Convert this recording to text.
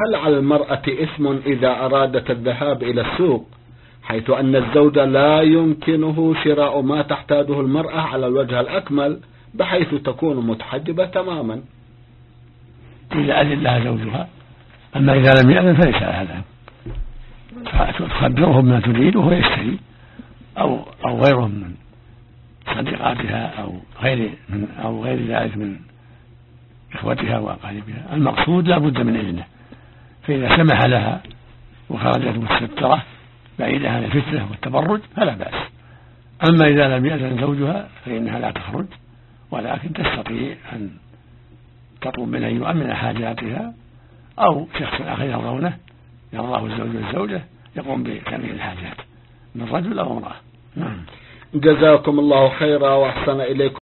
هل على المرأة إثم إذا أرادت الذهاب إلى السوق حيث أن الزوج لا يمكنه شراء ما تحتاجه المرأة على الوجه الأكمل بحيث تكون متحجبة تماما؟ إذا أذن لها زوجها، أما إذا لم يأذن فليس لها ذلك، فتخبره بما تريد وهو يشتري، أو غيره من صديقاتها أو غير ذلك من إخوتها وأقاربها. المقصود لا بد من إذنه، فإذا سمح لها وخرجت مستترة بعيدة عن الفتنة والتبرج فلا بأس. أما إذا لم يأذن زوجها فإنها لا تخرج، ولكن تستطيع أن تطلب منه أن يؤمن حاجاتها، أو شخص آخر يرضونه يرضاه الزوج والزوجة يقوم بتأمين الحاجات من رجل أو امرأة. جزاكم الله خيرا وأحسن إليكم.